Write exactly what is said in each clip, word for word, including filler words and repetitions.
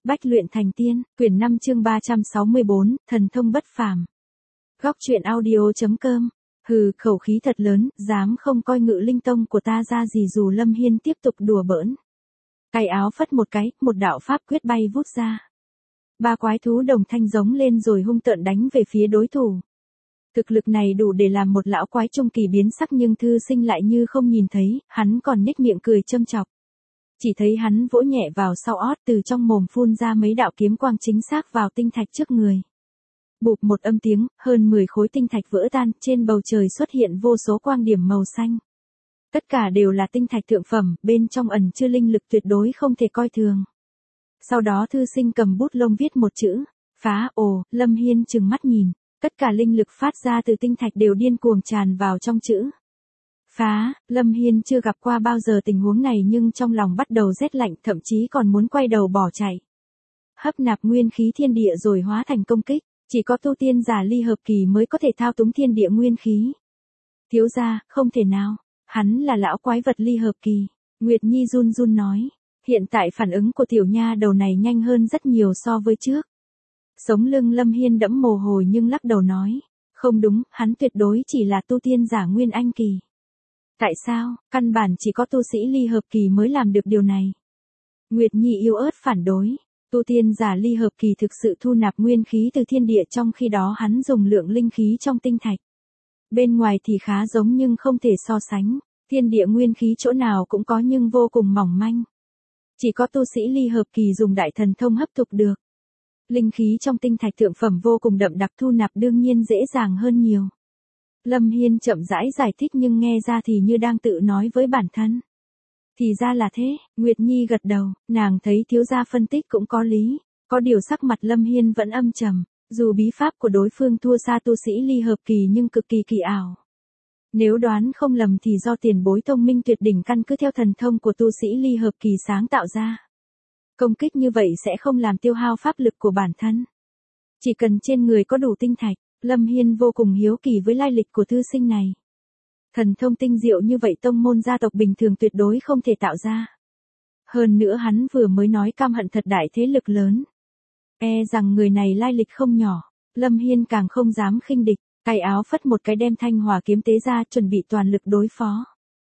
Bách luyện thành tiên, quyển năm chương ba trăm sáu mươi bốn, thần thông bất phàm. Góc truyện audio.com. Hừ, khẩu khí thật lớn, dám không coi Ngự Linh Tông của ta ra gì dù Lâm Hiên tiếp tục đùa bỡn. Cài áo phất một cái, một đạo pháp quyết bay vút ra. Ba quái thú đồng thanh giống lên rồi hung tợn đánh về phía đối thủ. Thực lực này đủ để làm một lão quái trung kỳ biến sắc nhưng Thư Sinh lại như không nhìn thấy, hắn còn nhếch miệng cười châm chọc. Chỉ thấy hắn vỗ nhẹ vào sau ót, từ trong mồm phun ra mấy đạo kiếm quang chính xác vào tinh thạch trước người. Bụp một âm tiếng, hơn mười khối tinh thạch vỡ tan, trên bầu trời xuất hiện vô số quang điểm màu xanh. Tất cả đều là tinh thạch thượng phẩm, bên trong ẩn chứa linh lực tuyệt đối không thể coi thường. Sau đó Thư Sinh cầm bút lông viết một chữ, phá. Ồ, Lâm Hiên trừng mắt nhìn, tất cả linh lực phát ra từ tinh thạch đều điên cuồng tràn vào trong chữ phá. Lâm Hiên chưa gặp qua bao giờ tình huống này nhưng trong lòng bắt đầu rét lạnh, thậm chí còn muốn quay đầu bỏ chạy. Hấp nạp nguyên khí thiên địa rồi hóa thành công kích, chỉ có tu tiên giả ly hợp kỳ mới có thể thao túng thiên địa nguyên khí. Thiếu gia, không thể nào, hắn là lão quái vật ly hợp kỳ. Nguyệt Nhi run run nói, hiện tại phản ứng của tiểu nha đầu này nhanh hơn rất nhiều so với trước. Sống lưng Lâm Hiên đẫm mồ hôi nhưng lắc đầu nói, không đúng, hắn tuyệt đối chỉ là tu tiên giả nguyên anh kỳ. Tại sao, căn bản chỉ có tu sĩ ly hợp kỳ mới làm được điều này. Nguyệt Nhi yếu ớt phản đối, tu tiên giả ly hợp kỳ thực sự thu nạp nguyên khí từ thiên địa, trong khi đó hắn dùng lượng linh khí trong tinh thạch. Bên ngoài thì khá giống nhưng không thể so sánh, thiên địa nguyên khí chỗ nào cũng có nhưng vô cùng mỏng manh. Chỉ có tu sĩ ly hợp kỳ dùng đại thần thông hấp thụ được. Linh khí trong tinh thạch thượng phẩm vô cùng đậm đặc, thu nạp đương nhiên dễ dàng hơn nhiều. Lâm Hiên chậm rãi giải thích nhưng nghe ra thì như đang tự nói với bản thân. Thì ra là thế, Nguyệt Nhi gật đầu, nàng thấy thiếu gia phân tích cũng có lý. Có điều sắc mặt Lâm Hiên vẫn âm trầm, dù bí pháp của đối phương thua xa tu sĩ ly hợp kỳ nhưng cực kỳ kỳ ảo. Nếu đoán không lầm thì do tiền bối thông minh tuyệt đỉnh căn cứ theo thần thông của tu sĩ ly hợp kỳ sáng tạo ra. Công kích như vậy sẽ không làm tiêu hao pháp lực của bản thân. Chỉ cần trên người có đủ tinh thạch. Lâm Hiên vô cùng hiếu kỳ với lai lịch của Thư Sinh này. Thần thông tinh diệu như vậy tông môn gia tộc bình thường tuyệt đối không thể tạo ra. Hơn nữa hắn vừa mới nói cam hận thật đại thế lực lớn. E rằng người này lai lịch không nhỏ, Lâm Hiên càng không dám khinh địch, cài áo phất một cái đem thanh hỏa kiếm tế ra chuẩn bị toàn lực đối phó.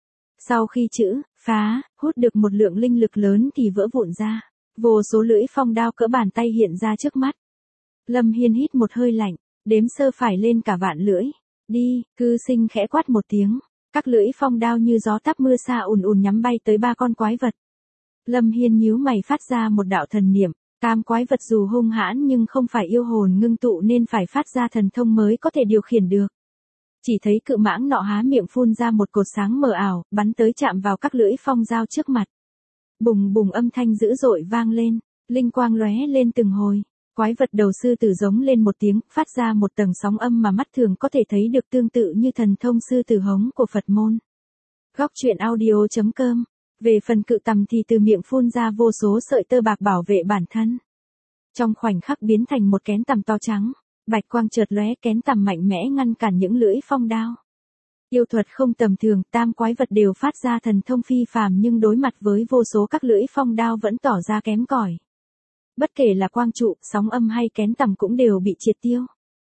Sau khi chữ phá hút được một lượng linh lực lớn thì vỡ vụn ra, vô số lưỡi phong đao cỡ bàn tay hiện ra trước mắt. Lâm Hiên hít một hơi lạnh. Đếm sơ phải lên cả vạn lưỡi. Đi, Thư Sinh khẽ quát một tiếng. Các lưỡi phong đao như gió táp mưa xa ùn ùn nhắm bay tới ba con quái vật. Lâm Hiên nhíu mày phát ra một đạo thần niệm. Tam quái vật dù hung hãn nhưng không phải yêu hồn ngưng tụ nên phải phát ra thần thông mới có thể điều khiển được. Chỉ thấy cự mãng nọ há miệng phun ra một cột sáng mờ ảo, bắn tới chạm vào các lưỡi phong dao trước mặt. Bùng bùng âm thanh dữ dội vang lên, linh quang lóe lên từng hồi. Quái vật đầu sư tử giống lên một tiếng, phát ra một tầng sóng âm mà mắt thường có thể thấy được, tương tự như thần thông sư tử hống của Phật môn. Góc truyện audio.com. Về phần cự tằm thì từ miệng phun ra vô số sợi tơ bạc bảo vệ bản thân. Trong khoảnh khắc biến thành một kén tằm to trắng, bạch quang chợt lóe, kén tằm mạnh mẽ ngăn cản những lưỡi phong đao. Yêu thuật không tầm thường, tam quái vật đều phát ra thần thông phi phàm nhưng đối mặt với vô số các lưỡi phong đao vẫn tỏ ra kém cỏi. Bất kể là quang trụ, sóng âm hay kén tằm cũng đều bị triệt tiêu.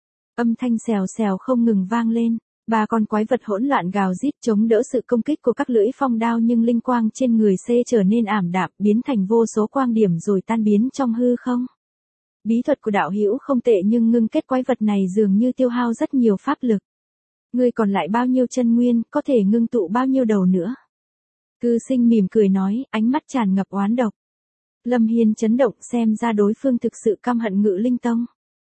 Âm thanh xèo xèo không ngừng vang lên, ba con quái vật hỗn loạn gào rít chống đỡ sự công kích của các lưỡi phong đao nhưng linh quang trên người C trở nên ảm đạm, biến thành vô số quang điểm rồi tan biến trong hư không. Bí thuật của đạo hữu không tệ nhưng ngưng kết quái vật này dường như tiêu hao rất nhiều pháp lực. Ngươi còn lại bao nhiêu chân nguyên, có thể ngưng tụ bao nhiêu đầu nữa? Thư Sinh mỉm cười nói, ánh mắt tràn ngập oán độc. Lâm Hiên chấn động, xem ra đối phương thực sự căm hận Ngự Linh Tông.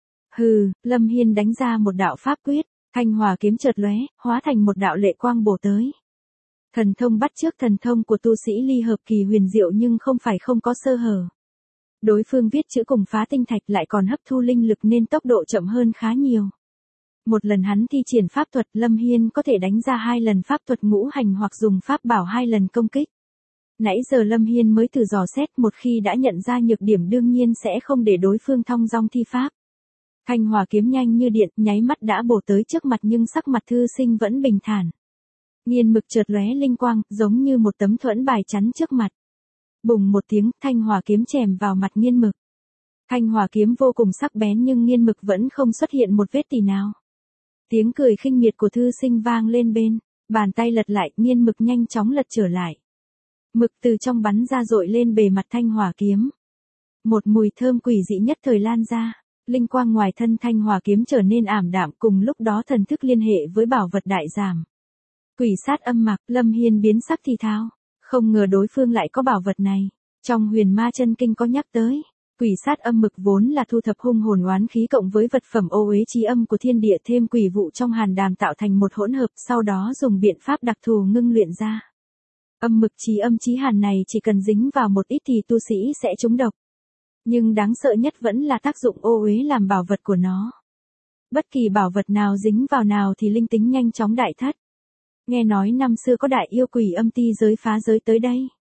Hừ, Lâm Hiên đánh ra một đạo pháp quyết, thanh hỏa kiếm chợt lóe, hóa thành một đạo lệ quang bổ tới. Thần thông bắt chước thần thông của tu sĩ ly hợp kỳ huyền diệu nhưng không phải không có sơ hở. Đối phương viết chữ cùng phá tinh thạch lại còn hấp thu linh lực nên tốc độ chậm hơn khá nhiều. Một lần hắn thi triển pháp thuật, Lâm Hiên có thể đánh ra hai lần pháp thuật ngũ hành hoặc dùng pháp bảo hai lần công kích. Nãy giờ Lâm Hiên mới thử dò xét, một khi đã nhận ra nhược điểm đương nhiên sẽ không để đối phương thong dong thi pháp. Thanh hỏa kiếm nhanh như điện, nháy mắt đã bổ tới trước mặt nhưng sắc mặt Thư Sinh vẫn bình thản. Nghiên mực chợt lóe linh quang, giống như một tấm thuẫn bài chắn trước mặt. Bùng một tiếng, thanh hỏa kiếm chèm vào mặt nghiên mực. Thanh hỏa kiếm vô cùng sắc bén nhưng nghiên mực vẫn không xuất hiện một vết tì nào. Tiếng cười khinh miệt của thư sinh vang lên bên, bàn tay lật lại, nghiên mực nhanh chóng lật trở lại. Mực từ trong bắn ra dội lên bề mặt thanh hỏa kiếm. Một mùi thơm quỷ dị nhất thời lan ra, linh quang ngoài thân thanh hỏa kiếm trở nên ảm đạm, cùng lúc đó thần thức liên hệ với bảo vật đại giảm. Quỷ sát âm mặc, Lâm Hiên biến sắc thì thào, không ngờ đối phương lại có bảo vật này. Trong Huyền Ma Chân Kinh có nhắc tới, quỷ sát âm mực vốn là thu thập hung hồn oán khí cộng với vật phẩm ô uế chi âm của thiên địa thêm quỷ vụ trong hàn đàm tạo thành một hỗn hợp, sau đó dùng biện pháp đặc thù ngưng luyện ra. Âm mực chí âm chí hàn này chỉ cần dính vào một ít thì tu sĩ sẽ trúng độc. Nhưng đáng sợ nhất vẫn là tác dụng ô uế làm bảo vật của nó. Bất kỳ bảo vật nào dính vào nào thì linh tính nhanh chóng đại thất. Nghe nói năm xưa có đại yêu quỷ âm ti giới phá giới tới đây.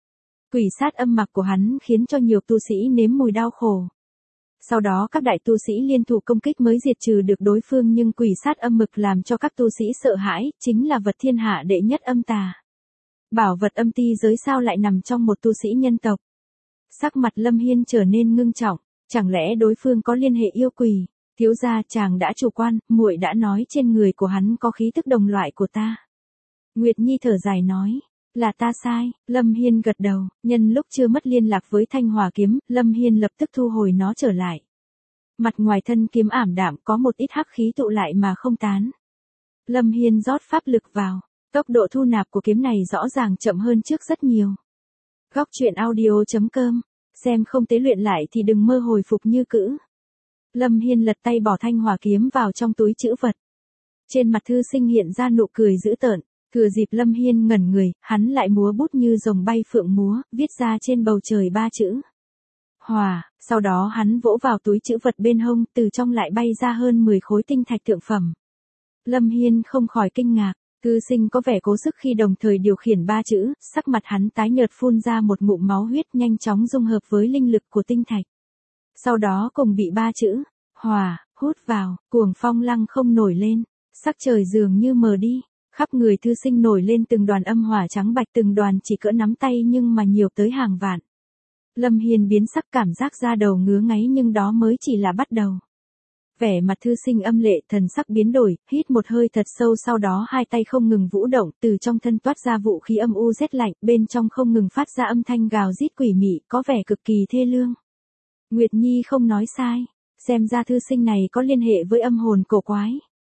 Quỷ sát âm mặc của hắn khiến cho nhiều tu sĩ nếm mùi đau khổ. Sau đó các đại tu sĩ liên thủ công kích mới diệt trừ được đối phương, nhưng quỷ sát âm mực làm cho các tu sĩ sợ hãi, chính là vật thiên hạ đệ nhất âm tà. Bảo vật âm ti giới sao lại nằm trong một tu sĩ nhân tộc? Sắc mặt Lâm Hiên trở nên ngưng trọng, chẳng lẽ đối phương có liên hệ yêu quỷ? Thiếu gia, chàng đã chủ quan, muội đã nói trên người của hắn có khí tức đồng loại của ta. Nguyệt Nhi thở dài nói, là ta sai. Lâm Hiên gật đầu, nhân lúc chưa mất liên lạc với thanh hỏa kiếm, Lâm Hiên lập tức thu hồi nó trở lại. Mặt ngoài thân kiếm ảm đạm có một ít hắc khí tụ lại mà không tán. Lâm Hiên rót pháp lực vào, tốc độ thu nạp của kiếm này rõ ràng chậm hơn trước rất nhiều. Góc truyện audio chấm com, xem không tế luyện lại thì đừng mơ hồi phục như cữ. Lâm Hiên lật tay bỏ thanh hỏa kiếm vào trong túi trữ vật. Trên mặt thư sinh hiện ra nụ cười dữ tợn. Thừa dịp Lâm Hiên ngẩn người, hắn lại múa bút như rồng bay phượng múa, viết ra trên bầu trời ba chữ. Hòa, sau đó hắn vỗ vào túi trữ vật bên hông, từ trong lại bay ra hơn mười khối tinh thạch thượng phẩm. Lâm Hiên không khỏi kinh ngạc, thư sinh có vẻ cố sức khi đồng thời điều khiển ba chữ, sắc mặt hắn tái nhợt phun ra một ngụm máu huyết nhanh chóng dung hợp với linh lực của tinh thạch. Sau đó cùng bị ba chữ, hòa, hút vào, cuồng phong lăng không nổi lên, sắc trời dường như mờ đi. Khắp người thư sinh nổi lên từng đoàn âm hỏa trắng bạch, từng đoàn chỉ cỡ nắm tay nhưng mà nhiều tới hàng vạn. Lâm Hiên biến sắc, cảm giác da đầu ngứa ngáy, nhưng đó mới chỉ là bắt đầu. Vẻ mặt thư sinh âm lệ, thần sắc biến đổi, hít một hơi thật sâu, sau đó hai tay không ngừng vũ động, từ trong thân toát ra vũ khí âm u rét lạnh, bên trong không ngừng phát ra âm thanh gào rít quỷ mị, có vẻ cực kỳ thê lương. Nguyệt Nhi không nói sai, xem ra thư sinh này có liên hệ với âm hồn cổ quái.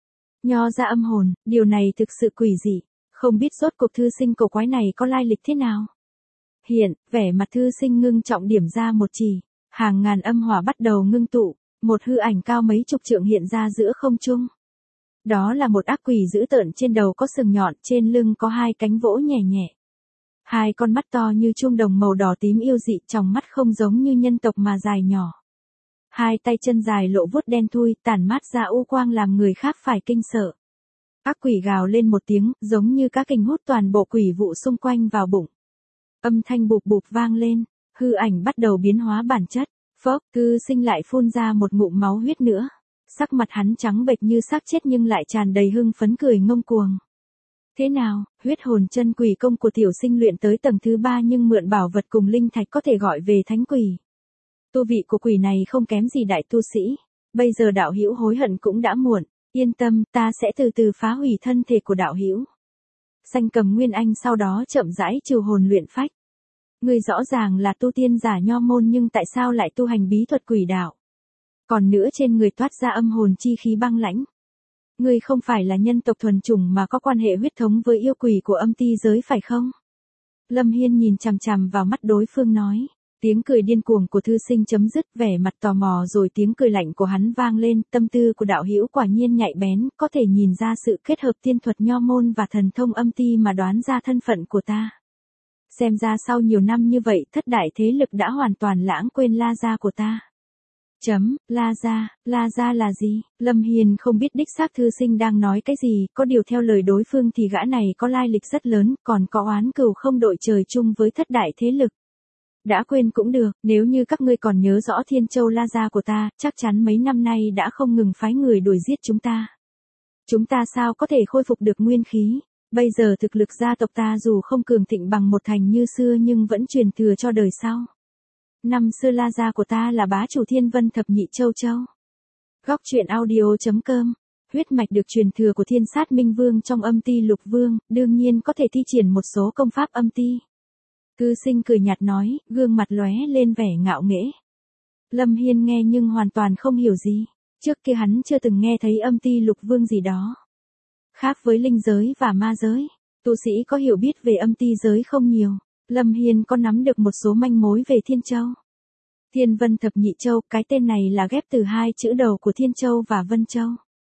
Nho ra âm hồn, điều này thực sự quỷ dị, không biết rốt cuộc thư sinh cổ quái này có lai lịch thế nào. Hiện, vẻ mặt thư sinh ngưng trọng điểm ra một chỉ, hàng ngàn âm hỏa bắt đầu ngưng tụ, một hư ảnh cao mấy chục trượng hiện ra giữa không trung. Đó là một ác quỷ dữ tợn, trên đầu có sừng nhọn, trên lưng có hai cánh vỗ nhẹ nhẹ. Hai con mắt to như chuông đồng màu đỏ tím yêu dị, trong mắt không giống như nhân tộc mà dài nhỏ. Hai tay chân dài lộ vuốt đen thui, tản mát ra u quang làm người khác phải kinh sợ. Ác quỷ gào lên một tiếng, giống như cá kình hút toàn bộ quỷ vụ xung quanh vào bụng. Âm thanh bụp bụp vang lên, hư ảnh bắt đầu biến hóa bản chất. Phốc, thư sinh lại phun ra một ngụm máu huyết nữa. Sắc mặt hắn trắng bệch như xác chết nhưng lại tràn đầy hưng phấn, cười ngông cuồng. Thế nào, huyết hồn chân quỷ công của tiểu sinh luyện tới tầng thứ ba, nhưng mượn bảo vật cùng linh thạch có thể gọi về thánh quỷ. Tu vị của quỷ này không kém gì đại tu sĩ, bây giờ đạo hữu hối hận cũng đã muộn, yên tâm, ta sẽ từ từ phá hủy thân thể của đạo hữu. Sanh Cầm Nguyên Anh sau đó chậm rãi trừ hồn luyện phách. Ngươi rõ ràng là tu tiên giả nho môn nhưng tại sao lại tu hành bí thuật quỷ đạo? Còn nữa trên người toát ra âm hồn chi khí băng lãnh. Ngươi không phải là nhân tộc thuần chủng mà có quan hệ huyết thống với yêu quỷ của âm ti giới phải không? Lâm Hiên nhìn chằm chằm vào mắt đối phương nói. Tiếng cười điên cuồng của thư sinh chấm dứt, vẻ mặt tò mò rồi tiếng cười lạnh của hắn vang lên, tâm tư của đạo hữu quả nhiên nhạy bén, có thể nhìn ra sự kết hợp tiên thuật nho môn và thần thông âm ti mà đoán ra thân phận của ta. Xem ra sau nhiều năm như vậy, thất đại thế lực đã hoàn toàn lãng quên La Gia của ta. Chấm, La Gia, La Gia là gì? Lâm Hiền không biết đích xác thư sinh đang nói cái gì, có điều theo lời đối phương thì gã này có lai lịch rất lớn, còn có oán cừu không đội trời chung với thất đại thế lực. Đã quên cũng được, nếu như các ngươi còn nhớ rõ Thiên Châu La Gia của ta, chắc chắn mấy năm nay đã không ngừng phái người đuổi giết chúng ta. Chúng ta sao có thể khôi phục được nguyên khí? Bây giờ thực lực gia tộc ta dù không cường thịnh bằng một thành như xưa nhưng vẫn truyền thừa cho đời sau. Năm xưa La gia của ta là bá chủ Thiên Vân Thập Nhị Châu Châu. Góc truyện audio.com. Huyết mạch được truyền thừa của Thiên Sát Minh Vương trong Âm Ti Lục Vương, đương nhiên có thể thi triển một số công pháp âm ti. Cư Sinh cười nhạt nói, gương mặt lóe lên vẻ ngạo nghễ. Lâm Hiên nghe nhưng hoàn toàn không hiểu gì. Trước kia hắn chưa từng nghe thấy Âm Ti Lục Vương gì đó. Khác với linh giới và ma giới, tu sĩ có hiểu biết về âm ti giới không nhiều. Lâm Hiên có nắm được một số manh mối về Thiên Châu. Thiên Vân Thập Nhị Châu, cái tên này là ghép từ hai chữ đầu của Thiên Châu và Vân Châu.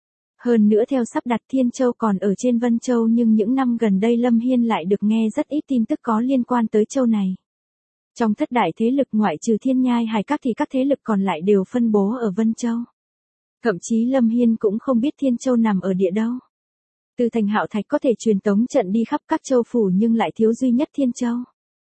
Hơn nữa theo sắp đặt Thiên Châu còn ở trên Vân Châu, nhưng những năm gần đây Lâm Hiên lại được nghe rất ít tin tức có liên quan tới châu này. Trong thất đại thế lực ngoại trừ Thiên Nhai Hải Các thì các thế lực còn lại đều phân bố ở Vân Châu. Thậm chí Lâm Hiên cũng không biết Thiên Châu nằm ở địa đâu. Từ thành Hạo Thạch có thể truyền tống trận đi khắp các châu phủ nhưng lại thiếu duy nhất Thiên Châu.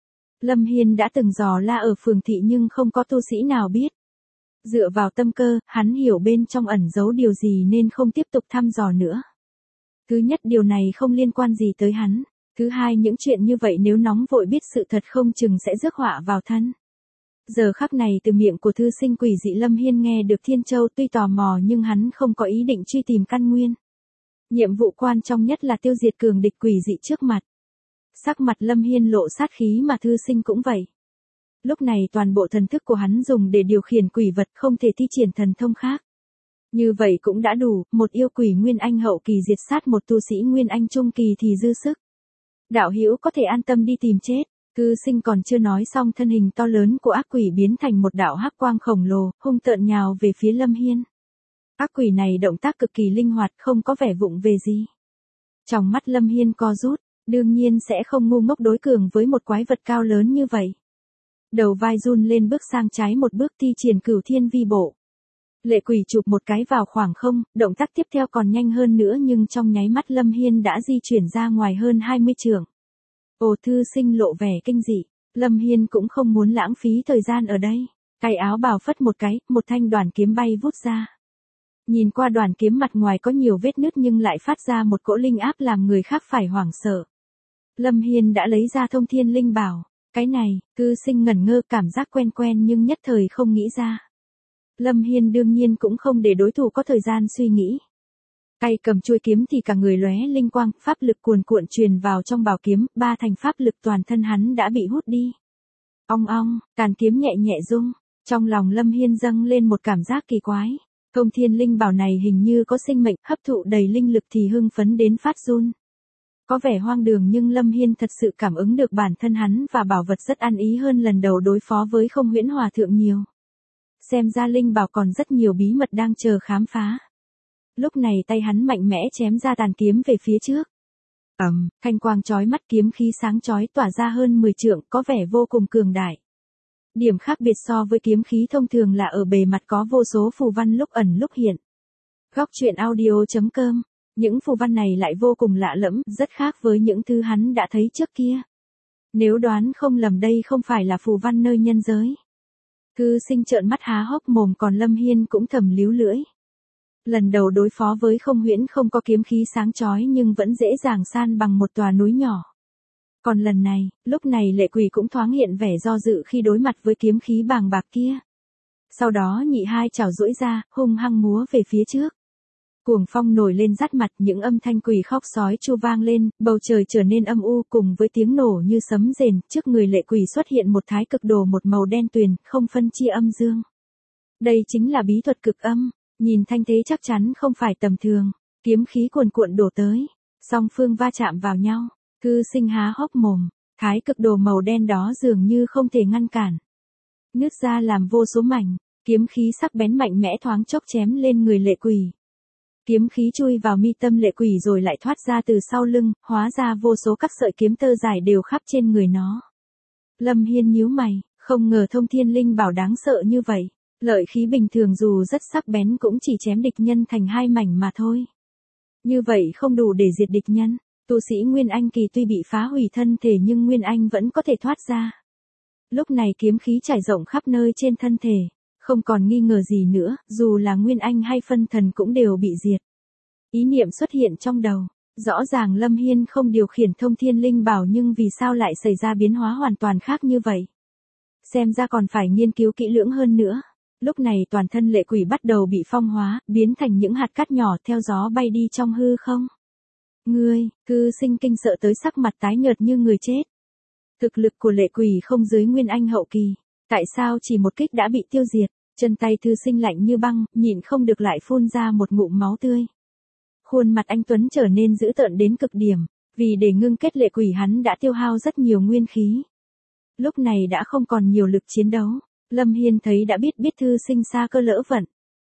Lâm Hiên đã từng dò la ở phường thị nhưng không có tu sĩ nào biết. Dựa vào tâm cơ, hắn hiểu bên trong ẩn giấu điều gì nên không tiếp tục thăm dò nữa. Thứ nhất, điều này không liên quan gì tới hắn. Thứ hai, những chuyện như vậy nếu nóng vội biết sự thật không chừng sẽ rước họa vào thân. Giờ khắc này từ miệng của thư sinh quỷ dị Lâm Hiên nghe được Thiên Châu, tuy tò mò nhưng hắn không có ý định truy tìm căn nguyên. Nhiệm vụ quan trọng nhất là tiêu diệt cường địch quỷ dị trước mặt. Sắc mặt Lâm Hiên lộ sát khí mà thư sinh cũng vậy. Lúc này toàn bộ thần thức của hắn dùng để điều khiển quỷ vật, không thể thi triển thần thông khác. Như vậy cũng đã đủ, một yêu quỷ Nguyên Anh hậu kỳ diệt sát một tu sĩ Nguyên Anh trung kỳ thì dư sức. Đạo hữu có thể an tâm đi tìm chết. Thư sinh còn chưa nói xong, thân hình to lớn của ác quỷ biến thành một đạo hắc quang khổng lồ, hung tợn nhào về phía Lâm Hiên. Ác quỷ này động tác cực kỳ linh hoạt, không có vẻ vụng về gì. Trong mắt Lâm Hiên co rút, đương nhiên sẽ không ngu ngốc đối cường với một quái vật cao lớn như vậy. Đầu vai run lên, bước sang trái một bước, thi triển Cửu Thiên Vi Bộ. Lệ quỷ chụp một cái vào khoảng không, động tác tiếp theo còn nhanh hơn nữa nhưng trong nháy mắt Lâm Hiên đã di chuyển ra ngoài hơn hai mươi trượng. Ồ, thư sinh lộ vẻ kinh dị. Lâm Hiên cũng không muốn lãng phí thời gian ở đây. Cái áo bào phất một cái, một thanh đoàn kiếm bay vút ra. Nhìn qua đoàn kiếm mặt ngoài có nhiều vết nứt nhưng lại phát ra một cỗ linh áp làm người khác phải hoảng sợ. Lâm Hiên đã lấy ra Thông Thiên Linh Bảo. Cái này, cư sinh ngẩn ngơ, cảm giác quen quen nhưng nhất thời không nghĩ ra. Lâm Hiên đương nhiên cũng không để đối thủ có thời gian suy nghĩ. Tay cầm chuôi kiếm thì cả người lóe linh quang, pháp lực cuồn cuộn truyền vào trong bảo kiếm, ba thành pháp lực toàn thân hắn đã bị hút đi. Ong ong, tàn kiếm nhẹ nhẹ rung, trong lòng Lâm Hiên dâng lên một cảm giác kỳ quái. Thông Thiên Linh Bảo này hình như có sinh mệnh, hấp thụ đầy linh lực thì hưng phấn đến phát run. Có vẻ hoang đường nhưng Lâm Hiên thật sự cảm ứng được bản thân hắn và bảo vật rất ăn ý hơn lần đầu đối phó với Không Huyễn Hòa Thượng nhiều. Xem ra Linh Bảo còn rất nhiều bí mật đang chờ khám phá. Lúc này tay hắn mạnh mẽ chém ra tàn kiếm về phía trước. Ầm, um, thanh quang chói mắt, kiếm khí sáng chói tỏa ra hơn mười trượng, có vẻ vô cùng cường đại. Điểm khác biệt so với kiếm khí thông thường là ở bề mặt có vô số phù văn lúc ẩn lúc hiện. Góc truyện audio.com. Những phù văn này lại vô cùng lạ lẫm, rất khác với những thứ hắn đã thấy trước kia. Nếu đoán không lầm đây không phải là phù văn nơi nhân giới. Thư sinh trợn mắt há hốc mồm, còn Lâm Hiên cũng thầm líu lưỡi. Lần đầu đối phó với Không Huyễn không có kiếm khí sáng chói nhưng vẫn dễ dàng san bằng một tòa núi nhỏ. Còn lần này, lúc này lệ quỷ cũng thoáng hiện vẻ do dự khi đối mặt với kiếm khí bàng bạc kia. Sau đó nhị hai chảo duỗi ra, hung hăng múa về phía trước. Cuồng phong nổi lên rát mặt, những âm thanh quỷ khóc sói chu vang lên, bầu trời trở nên âm u cùng với tiếng nổ như sấm rền, trước người lệ quỷ xuất hiện một thái cực đồ một màu đen tuyền, không phân chia âm dương. Đây chính là bí thuật cực âm, nhìn thanh thế chắc chắn không phải tầm thường, kiếm khí cuồn cuộn đổ tới, song phương va chạm vào nhau, cư sinh há hốc mồm, thái cực đồ màu đen đó dường như không thể ngăn cản. Nứt ra làm vô số mảnh, kiếm khí sắc bén mạnh mẽ thoáng chốc chém lên người lệ quỷ. Kiếm khí chui vào mi tâm lệ quỷ rồi lại thoát ra từ sau lưng, hóa ra vô số các sợi kiếm tơ dài đều khắp trên người nó. Lâm Hiên nhíu mày, không ngờ Thông Thiên Linh Bảo đáng sợ như vậy. Lợi khí bình thường dù rất sắc bén cũng chỉ chém địch nhân thành hai mảnh mà thôi. Như vậy không đủ để diệt địch nhân. Tu sĩ Nguyên Anh kỳ tuy bị phá hủy thân thể nhưng Nguyên Anh vẫn có thể thoát ra. Lúc này kiếm khí trải rộng khắp nơi trên thân thể. Không còn nghi ngờ gì nữa, dù là Nguyên Anh hay phân thần cũng đều bị diệt. Ý niệm xuất hiện trong đầu. Rõ ràng Lâm Hiên không điều khiển Thông Thiên Linh Bảo nhưng vì sao lại xảy ra biến hóa hoàn toàn khác như vậy? Xem ra còn phải nghiên cứu kỹ lưỡng hơn nữa. Lúc này toàn thân lệ quỷ bắt đầu bị phong hóa, biến thành những hạt cát nhỏ theo gió bay đi trong hư không. Ngươi, Thư Sinh kinh sợ tới sắc mặt tái nhợt như người chết. Thực lực của lệ quỷ không dưới Nguyên Anh hậu kỳ. Tại sao chỉ một kích đã bị tiêu diệt? Chân tay Thư Sinh lạnh như băng, nhịn không được lại phun ra một ngụm máu tươi. Khuôn mặt anh Tuấn trở nên dữ tợn đến cực điểm, vì để ngưng kết lệ quỷ hắn đã tiêu hao rất nhiều nguyên khí. Lúc này đã không còn nhiều lực chiến đấu, Lâm Hiên thấy đã biết biết Thư Sinh xa cơ lỡ vận.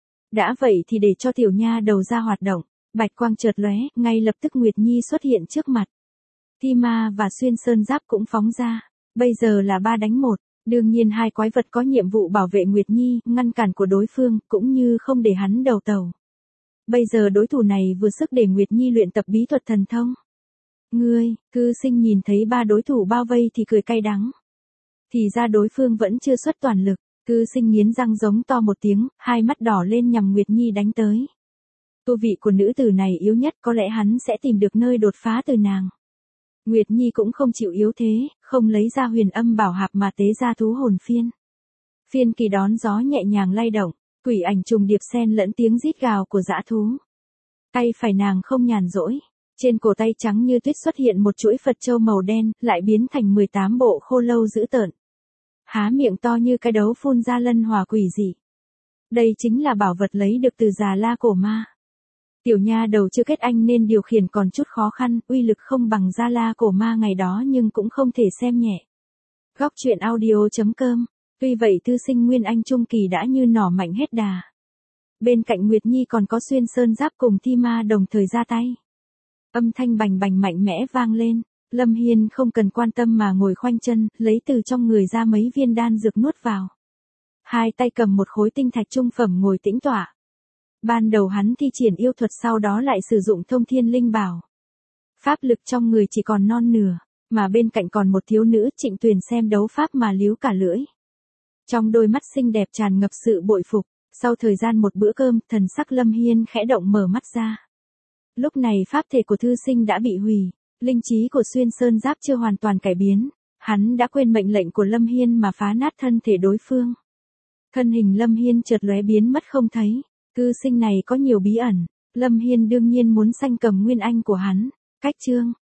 Đã vậy thì để cho tiểu nha đầu ra hoạt động, bạch quang chợt lóe, ngay lập tức Nguyệt Nhi xuất hiện trước mặt. Thi Ma và Xuyên Sơn Giáp cũng phóng ra, bây giờ là ba đánh một, đương nhiên hai quái vật có nhiệm vụ bảo vệ Nguyệt Nhi, ngăn cản của đối phương, cũng như không để hắn đầu tàu. Bây giờ đối thủ này vừa sức để Nguyệt Nhi luyện tập bí thuật thần thông. Ngươi, Thư Sinh nhìn thấy ba đối thủ bao vây thì cười cay đắng. Thì ra đối phương vẫn chưa xuất toàn lực, Thư Sinh nghiến răng giống to một tiếng, hai mắt đỏ lên nhằm Nguyệt Nhi đánh tới. Tu vị của nữ tử này yếu nhất, có lẽ hắn sẽ tìm được nơi đột phá từ nàng. Nguyệt Nhi cũng không chịu yếu thế, không lấy ra huyền âm bảo hạp mà tế ra thú hồn phiên. Phiên kỳ đón gió nhẹ nhàng lay động, quỷ ảnh trùng điệp xen lẫn tiếng rít gào của dã thú. Tay phải nàng không nhàn rỗi, trên cổ tay trắng như tuyết xuất hiện một chuỗi Phật châu màu đen, lại biến thành mười tám bộ khô lâu dữ tợn. Há miệng to như cái đấu phun ra lân hỏa quỷ dị. Đây chính là bảo vật lấy được từ Già La Cổ Ma. Tiểu nha đầu chưa kết anh nên điều khiển còn chút khó khăn, uy lực không bằng Già La Cổ Ma ngày đó nhưng cũng không thể xem nhẹ. Góc truyện audio chấm com. Tuy vậy Thư Sinh Nguyên Anh Trung Kỳ đã như nỏ mạnh hết đà. Bên cạnh Nguyệt Nhi còn có Xuyên Sơn Giáp cùng Thi Ma đồng thời ra tay. Âm thanh bành bành mạnh mẽ vang lên, Lâm Hiên không cần quan tâm mà ngồi khoanh chân, lấy từ trong người ra mấy viên đan dược nuốt vào. Hai tay cầm một khối tinh thạch trung phẩm ngồi tĩnh tọa. Ban đầu hắn thi triển yêu thuật, sau đó lại sử dụng thông thiên linh bảo. Pháp lực trong người chỉ còn non nửa, mà bên cạnh còn một thiếu nữ Trịnh Tuyền xem đấu pháp mà líu cả lưỡi. Trong đôi mắt xinh đẹp tràn ngập sự bội phục, sau thời gian một bữa cơm, thần sắc Lâm Hiên khẽ động mở mắt ra. Lúc này pháp thể của Thư Sinh đã bị hủy, linh trí của Xuyên Sơn Giáp chưa hoàn toàn cải biến, hắn đã quên mệnh lệnh của Lâm Hiên mà phá nát thân thể đối phương. Thân hình Lâm Hiên chợt lóe biến mất không thấy, Thư Sinh này có nhiều bí ẩn, Lâm Hiên đương nhiên muốn sanh cầm nguyên anh của hắn. Cách chương